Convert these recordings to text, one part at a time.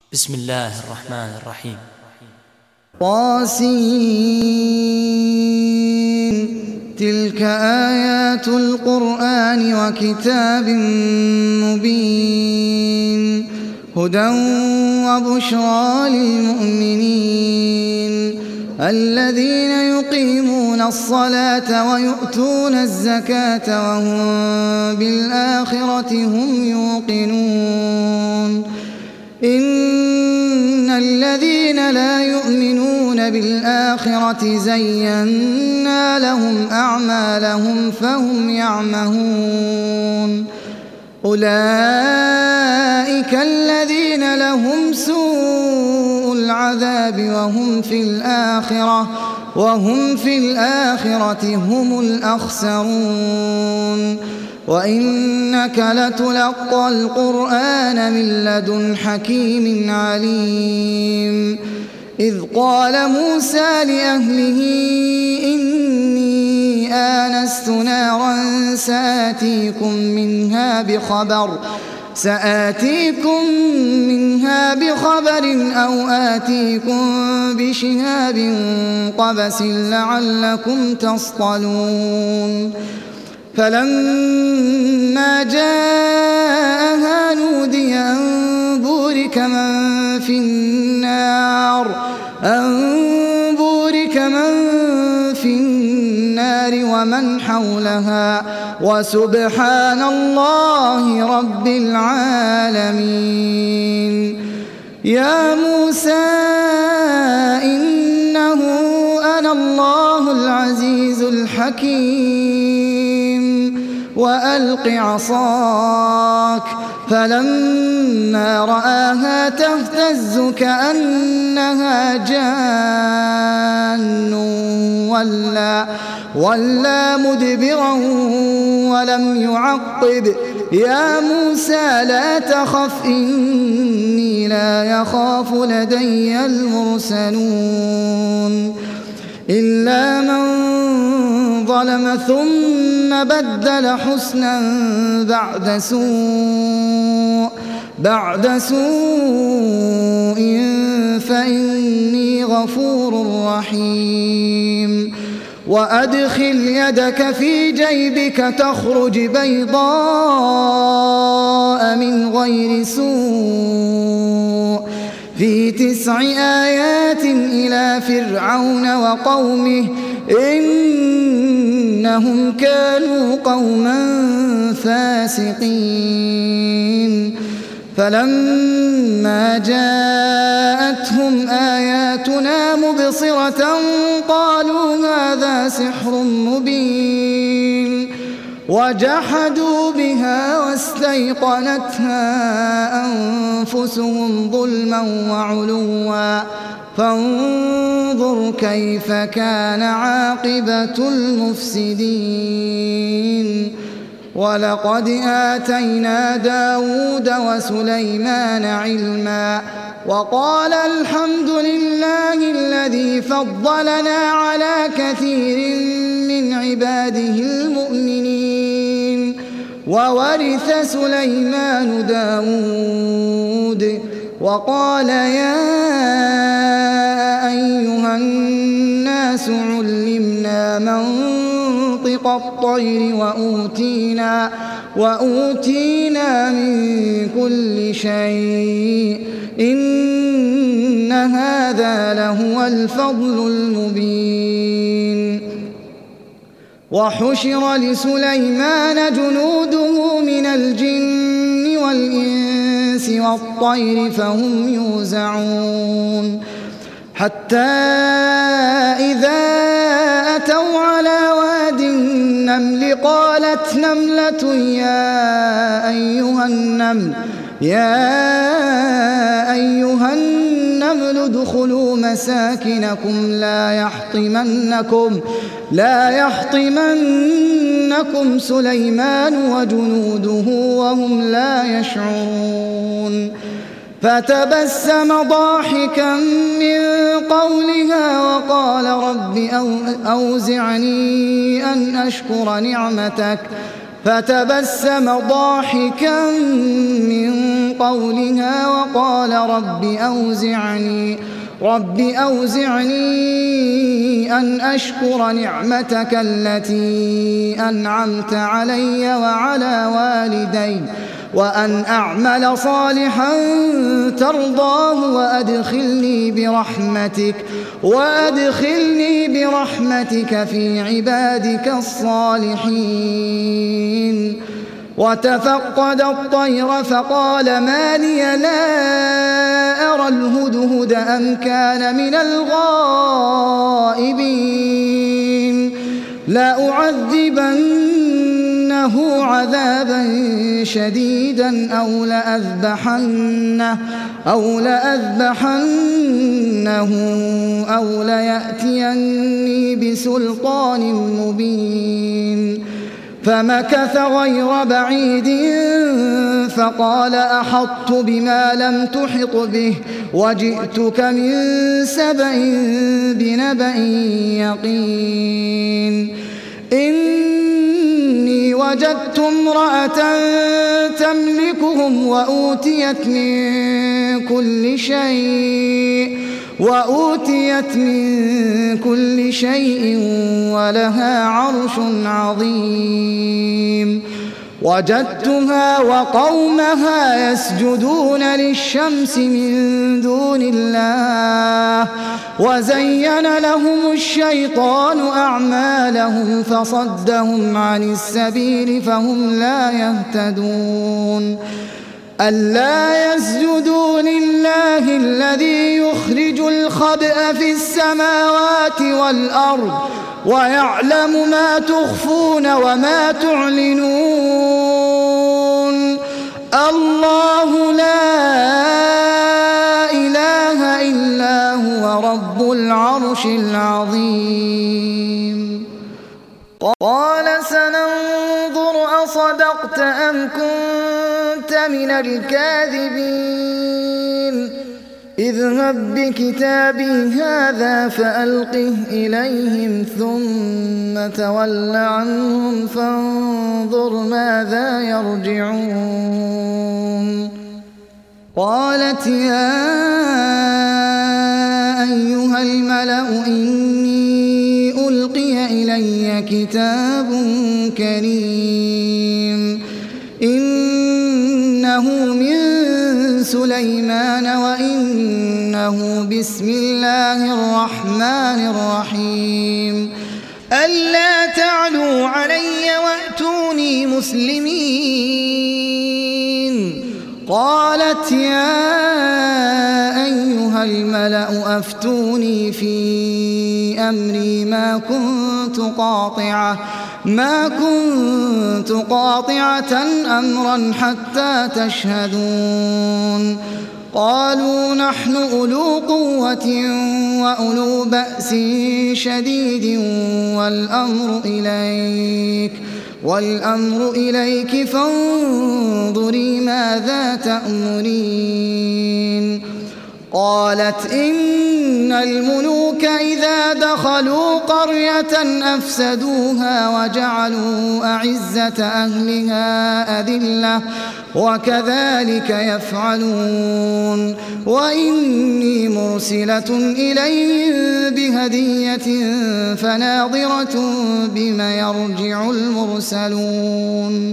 بسم الله الرحمن الرحيم. طاسين. تلك آيات القرآن وكتاب مبين، هدى وبشرى للمؤمنين الذين يقيمون الصلاة ويؤتون الزكاة وهم بالآخرة هم يوقنون. إن الذين لا يؤمنون بالآخرة زينا لهم أعمالهم فهم يعمهون. أولئك الذين لهم سوء العذاب وهم في الآخرة هم الأخسرون. وإنك لتلقى القرآن من لدن حكيم عليم. إذ قال موسى لأهله إني آنست نارا سآتيكم منها بخبر أو آتيكم بشهاب قبس لعلكم تصطلون. فلما جاءها نودي أن بورك من في النار ومن حولها وسبحان الله رب العالمين. يا موسى إنه أنا الله العزيز الحكيم وألق عصاك. فلما رآها تهتز كأنها جان ولا مدبرا ولم يعقب. يا موسى لا تخف إني لا يخاف لدي المرسلون. إلا من ظلم ثم بدل حسنا بعد سوء فإني غفور رحيم. وأدخل يدك في جيبك تخرج بيضاء من غير سوء في 9 آيات إلى فرعون وقومه إنهم كانوا قوما فاسقين. فلما جاءتهم آياتنا مبصرة قالوا هذا سحر مبين، وجحدوا بها واستيقنتها أنفسهم ظلما وعلوا فانظر كيف كان عاقبة المفسدين. ولقد آتينا داود وسليمان علما وقال الحمد لله الذي فضلنا على كثير من عباده المؤمنين. وورث سليمان داود وقال يا أيها الناس علمنا منطق الطير وأوتينا من كل شيء إن هذا لهو الفضل المبين. وحشر لسليمان جنوده من الجن والإنس والطير فهم يوزعون. حتى إذا أتوا على واد النمل قالت نملة يا أيها النمل ادخلوا مساكنكم لا يحطمنكم سليمان وجنوده وهم لا يشعرون. فتبسم ضاحكا من قولها وقال رب أوزعني أن فتبسم ضاحكا من قولها وقال رب أوزعني أن أشكر نعمتك التي أنعمت علي وعلى والدي وأن أعمل صالحا ترضاه وأدخلني برحمتك في عبادك الصالحين. وتفقد الطير فقال ما لي لا أرى الهدهد أم كان من الغائبين لأعذبنه عذابا شديدا أو لأذبحنه أو ليأتيني بسلطان مبين. فمكث غير بعيد فقال أحطت بما لم تحط به وجئتك من سبأ بنبأ يقين. إني وجدت امرأة تملكهم وأوتيت من كل شيء ولها عرش عظيم. وجدتها وقومها يسجدون للشمس من دون الله وزين لهم الشيطان أعمالهم فصدهم عن السبيل فهم لا يهتدون. ألا يسجدوا لله الذي يخرج الخبأ في السماوات والأرض ويعلم ما تخفون وما تعلنون. الله لا إله إلا هو رب العرش العظيم. قال سننظر أصدقت أم كنت من الكاذبين. اذهب بكتابي هذا فألقه إليهم ثم تول عنهم فانظر ماذا يرجعون. قالت يا أيها الملأ إني ألقي إلي كتاب كريم إنه من سليمان وإنه بسم الله الرحمن الرحيم ألا تعلوا علي وأتوني مسلمين. قالت يا أيها الملأ أفتوني في أمري ما كنت قاطعة أمرا حتى تشهدون. قالوا نحن أولو قوة وأولو بأس شديد والأمر إليك فانظري ماذا تأمرين. قالت إن الملوك إذا دخلوا قرية أفسدوها وجعلوا أعزة أهلها أذلة وكذلك يفعلون. وإني مرسلة إليهم بهدية فناظرة بما يرجع المرسلون.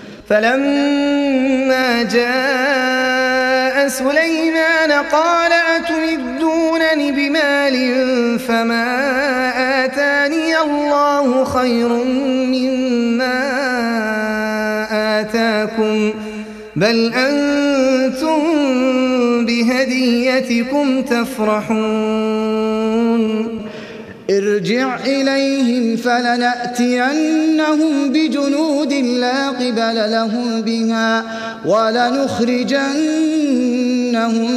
فلما جاء سليمان قال أتمدونني بمال فما آتاني الله خير مما آتاكم بل أنتم بهديتكم تفرحون. ارجع إليهم فلنأتينهم بجنود لا قبل لهم بها ولنخرجنهم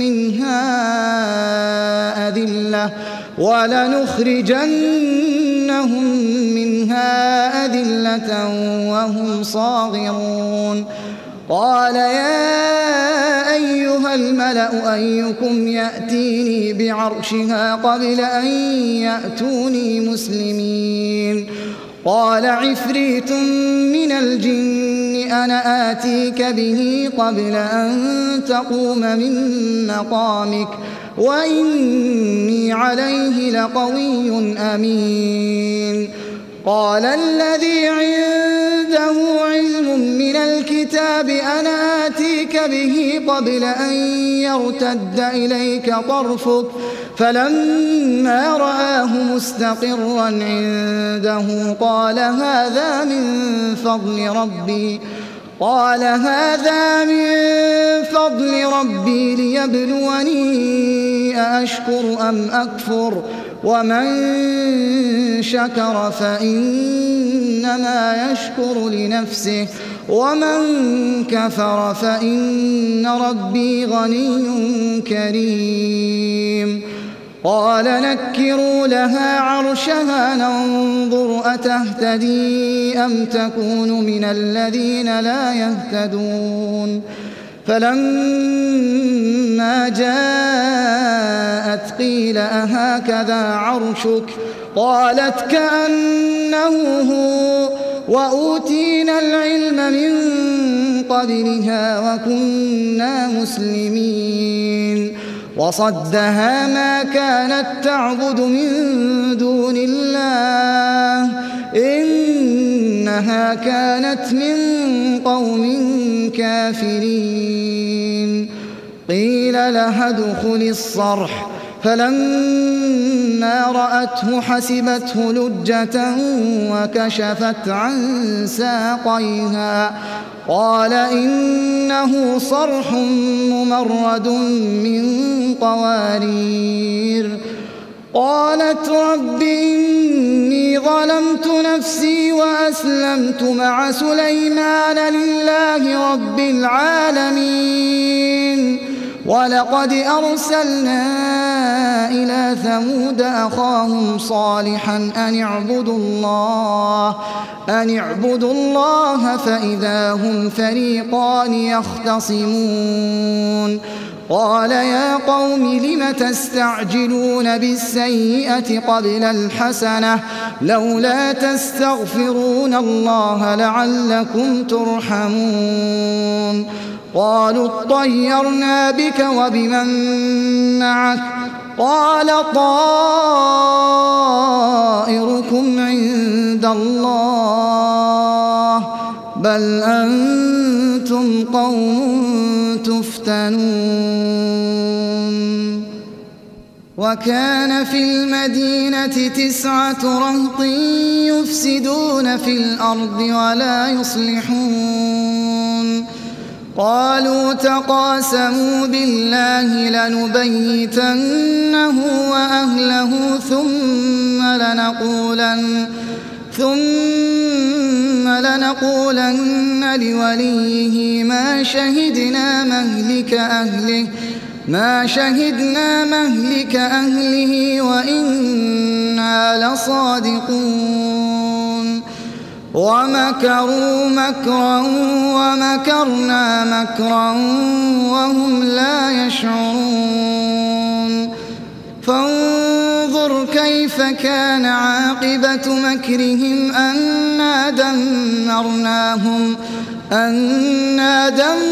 منها أذلة وهم صاغرون. قال يا أيها الملأ أيكم يأتيني بعرشها قبل أن يأتوني مسلمين. قال عفريت من الجن أنا آتيك به قبل أن تقوم من مقامك وإني عليه لقوي أمين. قال الذي عنده علم من الكتاب أنا آتيك به قبل أن يرتد إليك طرفك فلما رآه مستقرا عنده قال هذا من فضل ربي ليبلوني أأشكر أم أكفر ومن شكر فإنما يشكر لنفسه ومن كفر فإن ربي غني كريم. قال نكروا لها عرشها ننظر أتهتدي أم تكون من الذين لا يهتدون. فلما جاءت قيل أهكذا عرشك قالت كأنه هو وأوتينا العلم من قبلها وكنا مسلمين. وصدها ما كانت تعبد من دون الله إنها كانت من قوم كافرين. قيل لها ادخلي الصرح فلما رأته حسبته لجة وكشفت عن ساقيها قال إنه صرح ممرد من قوارير. قالت رب إني ظلمت نفسي وأسلمت مع سليمان لله رب العالمين. ولقد أرسلنا إلى ثمود أخاهم صالحا أن اعبدوا الله فإذا هم فريقان يختصمون. قال يا قوم لم تستعجلون بالسيئة قبل الحسنة لولا تستغفرون الله لعلكم ترحمون. قالوا اطيرنا بك وبمن معك قال طائركم عند الله بل أنتم قوم تفتنون. وكان في المدينة 9 رهط يفسدون في الأرض ولا يصلحون. قالوا تقاسموا بالله لنبيتنه وأهله ثم لنقولن لوليه ما شهدنا مهلك أهله وإنا لصادقون. ومكروا مكرا ومكرنا مكرا وهم لا يشعرون. فانظر كيف كان عاقبة مكرهم أنا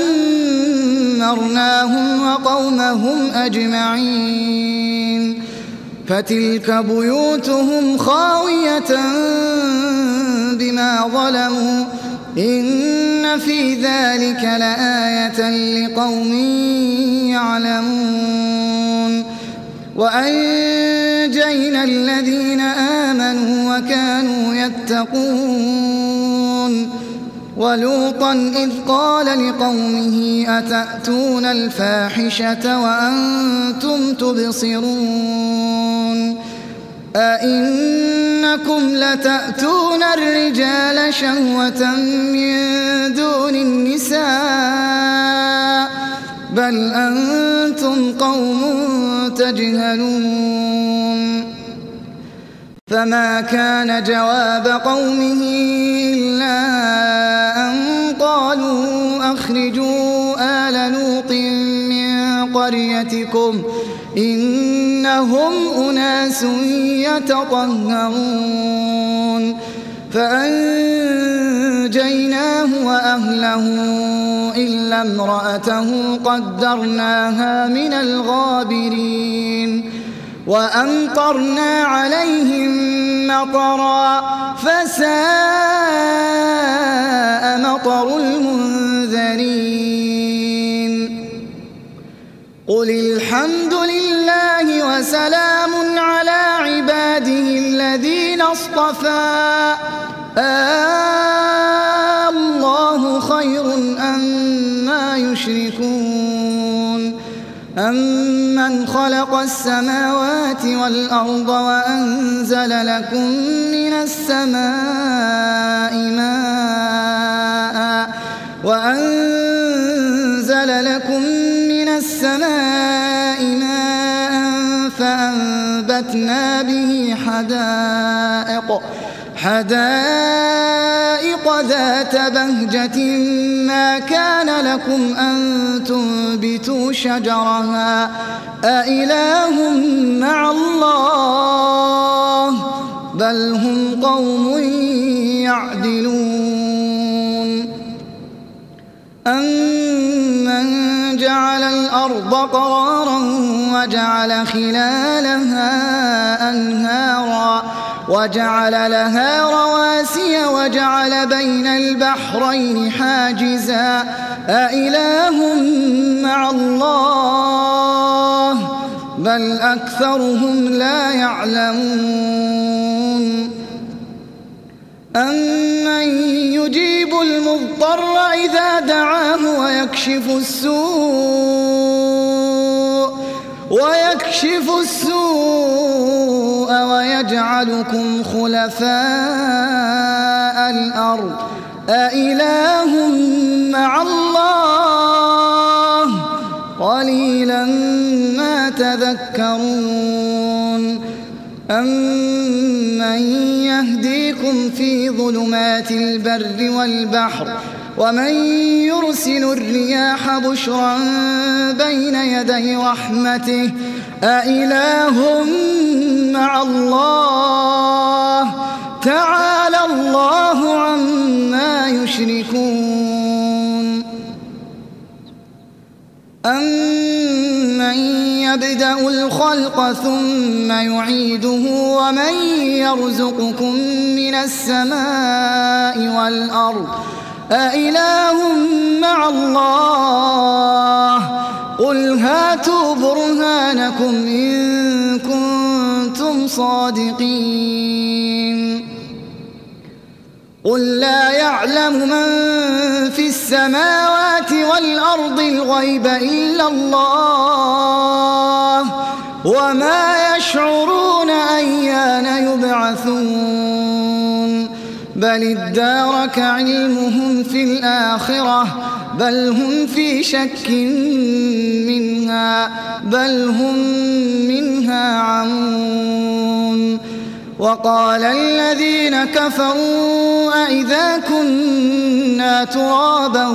دمرناهم وقومهم أجمعين. فتلك بيوتهم خاوية بما ظلموا إن في ذلك لآية لقوم يعلمون. وأنجينا الذين آمنوا وكانوا يتقون. ولوطا إذ قال لقومه أتأتون الفاحشة وأنتم تبصرون أئنكم لتأتون الرجال شهوة من دون النساء بل أنتم قوم تجهلون. فما كان جواب قومه إلا أن قالوا أخرجوا آل لوط من قريتكم إنهم أناس يتطهرون. فأنجيناه وأهله إلا امرأته قدرناها من الغابرين وأمطرنا عليهم مطرا فساء مطر المنذرين قل الحمد لله وسلام على عباده الذين اصطفى الله خير أما يشركون أمن خلق السماوات والأرض وأنزل لكم من السماء ماء فأنبتنا به حدائق ذات بهجة ما كان لكم أن تنبتوا شجرها أإله مع الله بل هم قوم يعدلون أمن جعل الأرض قرارا وجعل خلالها أنهارا وجعل لها رواسي وجعل بين البحرين حاجزا أإله مع الله بل أكثرهم لا يعلمون أمن يجيب المضطر إذا دعاه ويكشف السوء ويجعلكم خلفاء الأرض أإله مع الله قليلا ما تذكرون أمن يهديكم في ظلمات البر والبحر ومن يرسل الرياح بشرا بين يدي رحمته أإله مع الله تعالى الله عما يشركون أمن يبدأ الخلق ثم يعيده ومن يرزقكم من السماء والأرض أإله مع الله قل هاتوا برهانكم إن كنتم صادقين قل لا يعلم من في السماوات والأرض الغيب إلا الله وما يشعرون أيان يبعثون بل ادارك علمهم في الآخرة بل هم في شك منها بل هم منها عمون وقال الذين كفروا أئذا كنا ترابا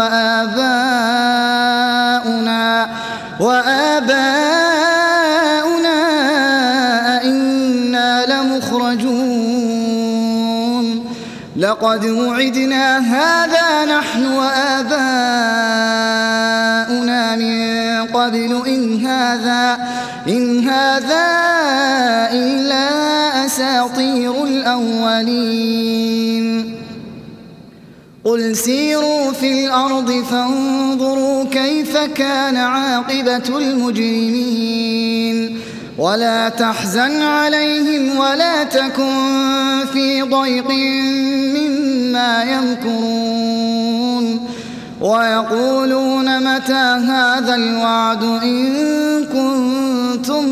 وآباؤنا أئنا لمخرجون لقد وعدنا هذا نحن وآباؤنا من قبل إن هذا إلا أساطير الأولين قل سيروا في الأرض فانظروا كيف كان عاقبة المجرمين ولا تحزن عليهم ولا تكن في ضيق مما يمكرون ويقولون متى هذا الوعد إن كنتم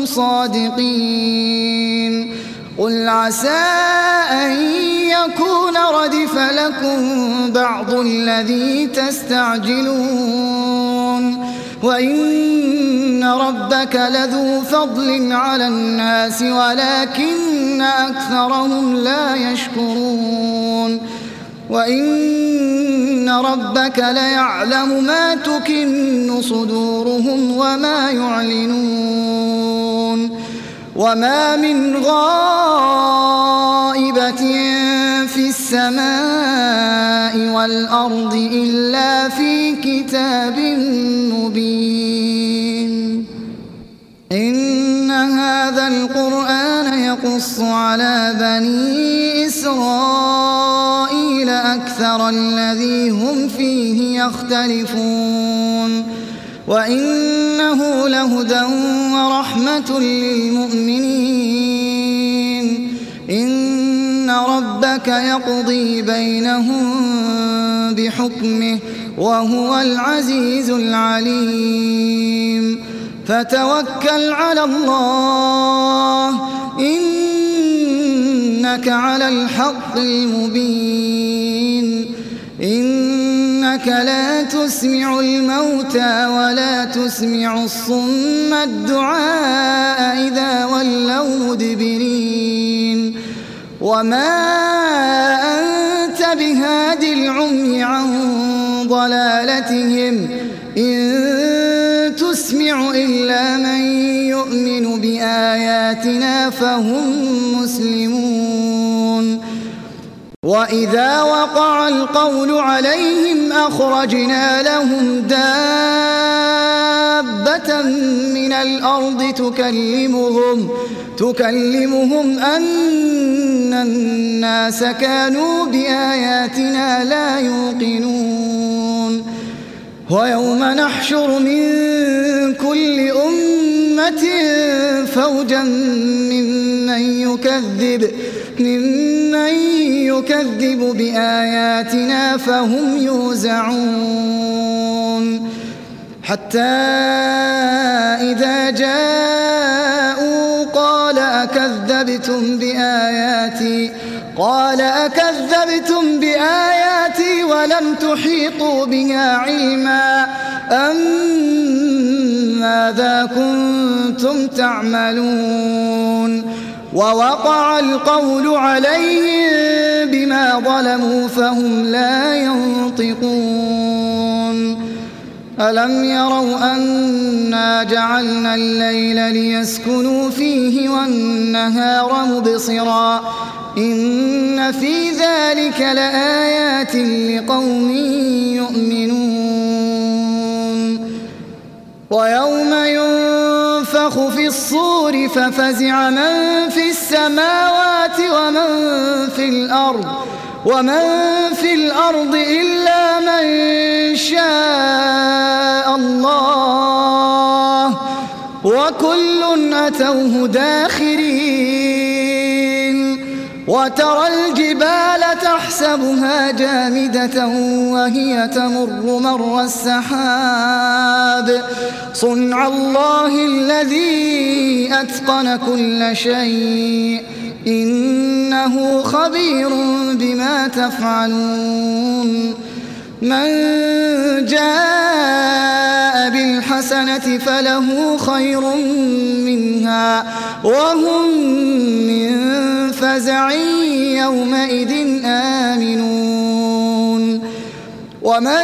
صادقين قل عسى أن يكون ردف لكم بعض الذي تستعجلون وإن ربك لذو فضل على الناس ولكن أكثرهم لا يشكرون وإن ربك ليعلم ما تكن صدورهم وما يعلنون وما من غائبة في السماء السماء والأرض إلا في كتاب مبين إن هذا القرآن يقص على بني إسرائيل أكثر الذي هم فيه يختلفون وإنه لهدى ورحمة للمؤمنين إن ربك يقضي بينهم بحكمه وهو العزيز العليم فتوكل على الله إنك على الحق المبين إنك لا تسمع الموتى ولا تسمع الصم الدعاء إذا ولوا مدبرين وما أنت بهاد العمي عن ضلالتهم إن تسمع إلا من يؤمن بآياتنا فهم مسلمون وإذا وقع القول عليهم أخرجنا لهم دابة من الأرض تكلمهم أن الناس كانوا بآياتنا لا يوقنون ويوم نحشر من كل أمة فوجا ممن يكذب بآياتنا فهم يوزعون حتى إذا جاءوا قال أكذبتم بآياتي ولم تحيطوا بها علما أم ماذا كنتم تعملون ووقع القول عليهم بما ظلموا فهم لا ينطقون ألم يروا أنا جعلنا الليل ليسكنوا فيه والنهار مبصرا إن في ذلك لآيات لقوم يؤمنون ويوم ينفخ في الصور ففزع من في السماوات ومن في الأرض إلا من شاء الله وكل أتوه داخرين وترى الجبال تحسبها جامدة وهي تمر مر السحاب صنع الله الذي أتقن كل شيء إنه خبير بما تفعلون من جاء بالحسنة فله خير منها وهم من فزع يومئذ آمنون ومن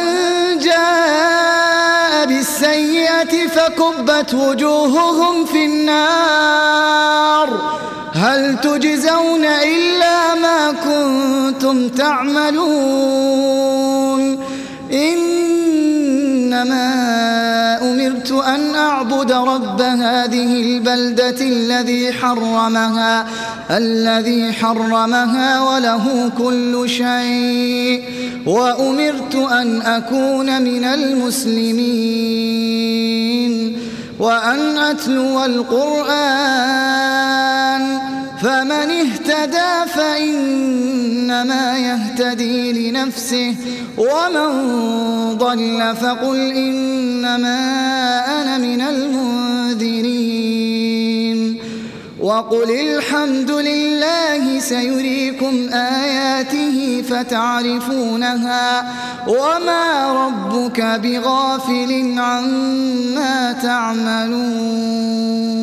جاء بالسيئة فكبت وجوههم في النار هل تجزون إلا ما كنتم تعملون إنما أمرت أن أعبد رب هذه البلدة الذي حرمها وله كل شيء وأمرت أن أكون من المسلمين وأن أتلو القرآن فمن اهتدى فإنما يهتدي لنفسه ومن ضل فقل إنما أنا من المنذرين وقل الحمد لله سيريكم آياته فتعرفونها وما ربك بغافل عما تعملون